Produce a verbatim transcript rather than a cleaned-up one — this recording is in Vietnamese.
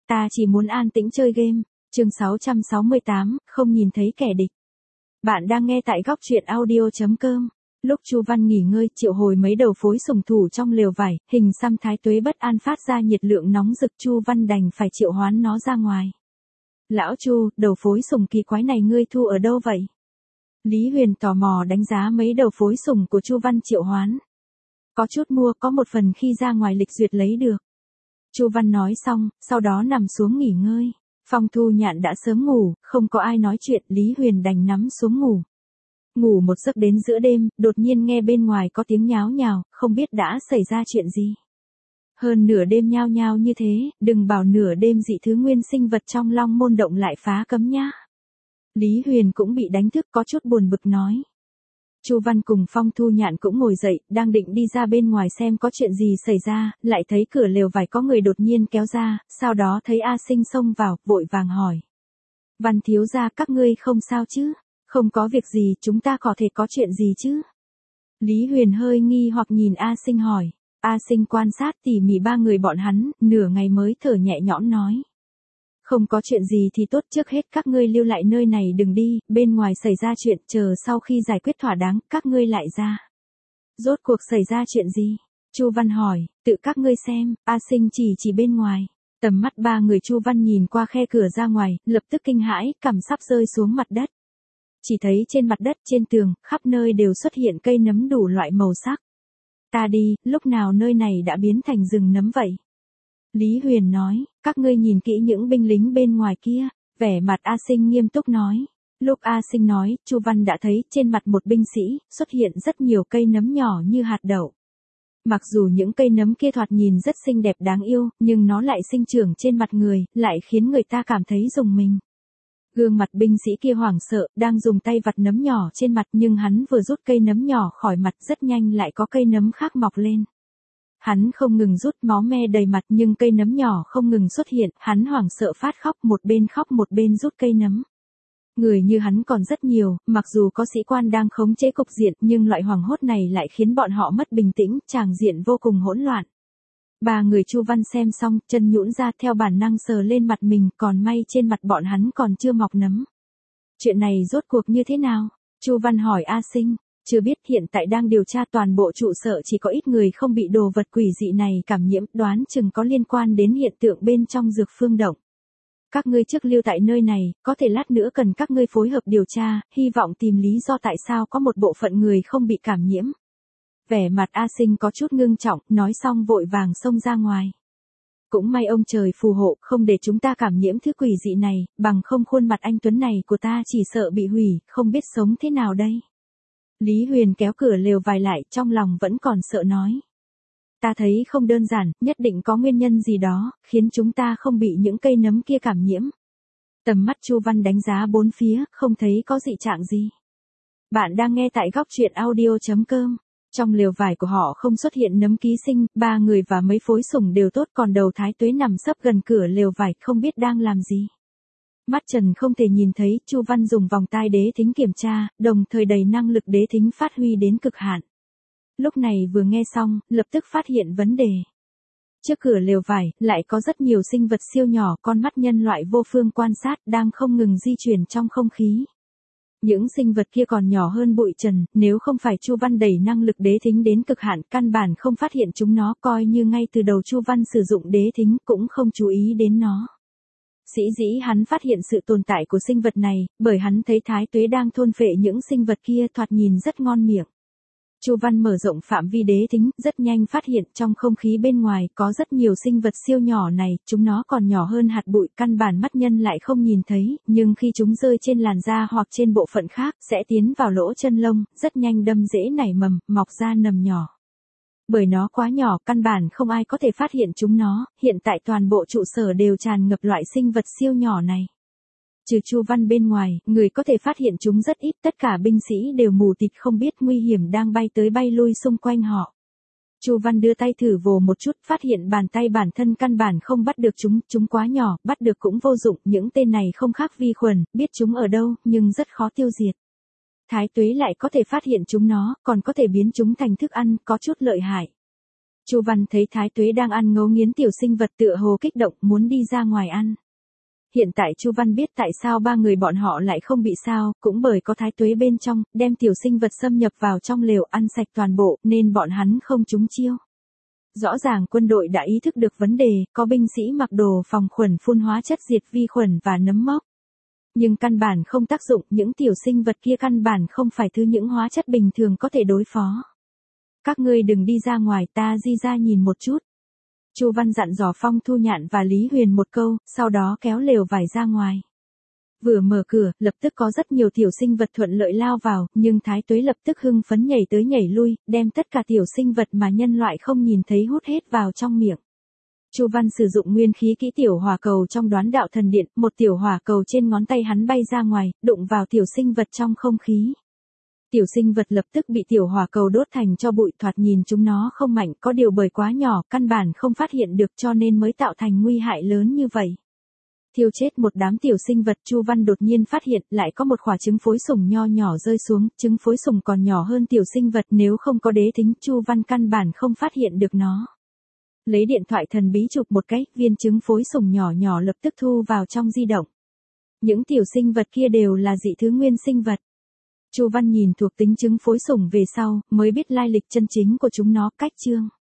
Ta chỉ muốn an tĩnh chơi game. Chương sáu trăm sáu mươi tám, không nhìn thấy kẻ địch. Bạn đang nghe tại góc truyện audio chấm com. Lúc Chu Văn nghỉ ngơi, triệu hồi mấy đầu phối sùng thủ trong lều vải, hình xăm thái tuế bất an phát ra nhiệt lượng nóng rực. Chu Văn đành phải triệu hoán nó ra ngoài. Lão Chu, đầu phối sùng kỳ quái này ngươi thu ở đâu vậy? Lý Huyền tò mò đánh giá mấy đầu phối sùng của Chu Văn triệu hoán. Có chút mua, có một phần khi ra ngoài lịch duyệt lấy được. Chu Văn nói xong, sau đó nằm xuống nghỉ ngơi. Phong Thu Nhạn đã sớm ngủ, không có ai nói chuyện, Lý Huyền đành nắm xuống ngủ. Ngủ một giấc đến giữa đêm, đột nhiên nghe bên ngoài có tiếng nháo nhào, không biết đã xảy ra chuyện gì. Hơn nửa đêm nhao nhao như thế, đừng bảo nửa đêm dị thứ nguyên sinh vật trong Long Môn Động lại phá cấm nhá. Lý Huyền cũng bị đánh thức, có chút buồn bực nói. Chu Văn cùng Phong Thu Nhạn cũng ngồi dậy, đang định đi ra bên ngoài xem có chuyện gì xảy ra, lại thấy cửa lều vải có người đột nhiên kéo ra, sau đó thấy A Sinh xông vào, vội vàng hỏi. Văn thiếu gia, các ngươi không sao chứ? Không có việc gì, chúng ta có thể có chuyện gì chứ? Lý Huyền hơi nghi hoặc nhìn A Sinh hỏi. A Sinh quan sát tỉ mỉ ba người bọn hắn, nửa ngày mới thở nhẹ nhõm nói. Không có chuyện gì thì tốt, trước hết các ngươi lưu lại nơi này đừng đi, bên ngoài xảy ra chuyện, chờ sau khi giải quyết thỏa đáng, các ngươi lại ra. Rốt cuộc xảy ra chuyện gì? Chu Văn hỏi, tự các ngươi xem, A Sinh chỉ chỉ bên ngoài. Tầm mắt ba người Chu Văn nhìn qua khe cửa ra ngoài, lập tức kinh hãi, cằm sắp rơi xuống mặt đất. Chỉ thấy trên mặt đất, trên tường, khắp nơi đều xuất hiện cây nấm đủ loại màu sắc. Ta đi, lúc nào nơi này đã biến thành rừng nấm vậy? Lý Huyền nói, các ngươi nhìn kỹ những binh lính bên ngoài kia, vẻ mặt A Sinh nghiêm túc nói. Lúc A Sinh nói, Chu Văn đã thấy trên mặt một binh sĩ, xuất hiện rất nhiều cây nấm nhỏ như hạt đậu. Mặc dù những cây nấm kia thoạt nhìn rất xinh đẹp đáng yêu, nhưng nó lại sinh trưởng trên mặt người, lại khiến người ta cảm thấy rùng mình. Gương mặt binh sĩ kia hoảng sợ, đang dùng tay vặt nấm nhỏ trên mặt, nhưng hắn vừa rút cây nấm nhỏ khỏi mặt rất nhanh lại có cây nấm khác mọc lên. Hắn không ngừng rút, máu me đầy mặt, nhưng cây nấm nhỏ không ngừng xuất hiện, hắn hoảng sợ phát khóc, một bên khóc một bên rút cây nấm. Người như hắn còn rất nhiều, mặc dù có sĩ quan đang khống chế cục diện, nhưng loại hoảng hốt này lại khiến bọn họ mất bình tĩnh, tràng diện vô cùng hỗn loạn. Ba người Chu Văn xem xong, chân nhũn ra, theo bản năng sờ lên mặt mình, còn may trên mặt bọn hắn còn chưa mọc nấm. Chuyện này rốt cuộc như thế nào? Chu Văn hỏi A Sinh. Chưa biết, hiện tại đang điều tra, toàn bộ trụ sở chỉ có ít người không bị đồ vật quỷ dị này cảm nhiễm, đoán chừng có liên quan đến hiện tượng bên trong dược phương động. Các ngươi trước lưu tại nơi này, có thể lát nữa cần các ngươi phối hợp điều tra, hy vọng tìm lý do tại sao có một bộ phận người không bị cảm nhiễm. Vẻ mặt A Sinh có chút ngưng trọng, nói xong vội vàng xông ra ngoài. Cũng may ông trời phù hộ, không để chúng ta cảm nhiễm thứ quỷ dị này, bằng không khuôn mặt anh Tuấn này của ta chỉ sợ bị hủy, không biết sống thế nào đây. Lý Huyền kéo cửa lều vải lại, trong lòng vẫn còn sợ nói. Ta thấy không đơn giản, nhất định có nguyên nhân gì đó, khiến chúng ta không bị những cây nấm kia cảm nhiễm. Tầm mắt Chu Văn đánh giá bốn phía, không thấy có dị trạng gì. Bạn đang nghe tại góc truyện audio chấm com. Trong lều vải của họ không xuất hiện nấm ký sinh, ba người và mấy phối sủng đều tốt, còn đầu thái tuế nằm sấp gần cửa lều vải, không biết đang làm gì. Mắt trần không thể nhìn thấy, Chu Văn dùng vòng tai đế thính kiểm tra, đồng thời đầy năng lực đế thính phát huy đến cực hạn. Lúc này vừa nghe xong, lập tức phát hiện vấn đề. Trước cửa lều vải, lại có rất nhiều sinh vật siêu nhỏ, con mắt nhân loại vô phương quan sát, đang không ngừng di chuyển trong không khí. Những sinh vật kia còn nhỏ hơn bụi trần, nếu không phải Chu Văn đẩy năng lực đế thính đến cực hạn, căn bản không phát hiện chúng nó, coi như ngay từ đầu Chu Văn sử dụng đế thính cũng không chú ý đến nó. Dĩ dĩ hắn phát hiện sự tồn tại của sinh vật này, bởi hắn thấy thái tuế đang thôn phệ những sinh vật kia, thoạt nhìn rất ngon miệng. Chu Văn mở rộng phạm vi đế thính, rất nhanh phát hiện trong không khí bên ngoài có rất nhiều sinh vật siêu nhỏ này, chúng nó còn nhỏ hơn hạt bụi, căn bản mắt nhân lại không nhìn thấy, nhưng khi chúng rơi trên làn da hoặc trên bộ phận khác, sẽ tiến vào lỗ chân lông, rất nhanh đâm rễ nảy mầm, mọc ra nầm nhỏ. Bởi nó quá nhỏ, căn bản không ai có thể phát hiện chúng nó, hiện tại toàn bộ trụ sở đều tràn ngập loại sinh vật siêu nhỏ này. Trừ Chu Văn bên ngoài, người có thể phát hiện chúng rất ít, tất cả binh sĩ đều mù tịt không biết nguy hiểm đang bay tới bay lui xung quanh họ. Chu Văn đưa tay thử vồ một chút, phát hiện bàn tay bản thân căn bản không bắt được chúng, chúng quá nhỏ, bắt được cũng vô dụng, những tên này không khác vi khuẩn, biết chúng ở đâu, nhưng rất khó tiêu diệt. Thái tuế lại có thể phát hiện chúng nó, còn có thể biến chúng thành thức ăn, có chút lợi hại. Chu Văn thấy Thái Tuế đang ăn ngấu nghiến tiểu sinh vật tựa hồ kích động muốn đi ra ngoài ăn. Hiện tại Chu Văn biết tại sao ba người bọn họ lại không bị sao, cũng bởi có Thái Tuế bên trong, đem tiểu sinh vật xâm nhập vào trong lều ăn sạch toàn bộ, nên bọn hắn không trúng chiêu. Rõ ràng quân đội đã ý thức được vấn đề, có binh sĩ mặc đồ phòng khuẩn phun hóa chất diệt vi khuẩn và nấm mốc. Nhưng căn bản không tác dụng, những tiểu sinh vật kia căn bản không phải thứ những hóa chất bình thường có thể đối phó. Các ngươi đừng đi ra ngoài, ta di ra nhìn một chút. Chu Văn dặn dò Phong Thu Nhạn và Lý Huyền một câu, sau đó kéo lều vải ra ngoài. Vừa mở cửa, lập tức có rất nhiều tiểu sinh vật thuận lợi lao vào, nhưng Thái Tuế lập tức hưng phấn nhảy tới nhảy lui, đem tất cả tiểu sinh vật mà nhân loại không nhìn thấy hút hết vào trong miệng. Chu Văn sử dụng nguyên khí kỹ tiểu hỏa cầu trong Đoán Đạo Thần Điện, một tiểu hỏa cầu trên ngón tay hắn bay ra ngoài, đụng vào tiểu sinh vật trong không khí. Tiểu sinh vật lập tức bị tiểu hỏa cầu đốt thành cho bụi, thoạt nhìn chúng nó không mạnh, có điều bởi quá nhỏ, căn bản không phát hiện được cho nên mới tạo thành nguy hại lớn như vậy. Thiêu chết một đám tiểu sinh vật, Chu Văn đột nhiên phát hiện lại có một quả trứng phối sủng nho nhỏ rơi xuống, trứng phối sủng còn nhỏ hơn tiểu sinh vật, nếu không có đế tính, Chu Văn căn bản không phát hiện được nó. Lấy điện thoại thần bí chụp một cái, viên trứng phối sủng nhỏ nhỏ lập tức thu vào trong di động. Những tiểu sinh vật kia đều là dị thứ nguyên sinh vật. Chu Văn nhìn thuộc tính trứng phối sủng về sau, mới biết lai lịch chân chính của chúng nó, cách chương.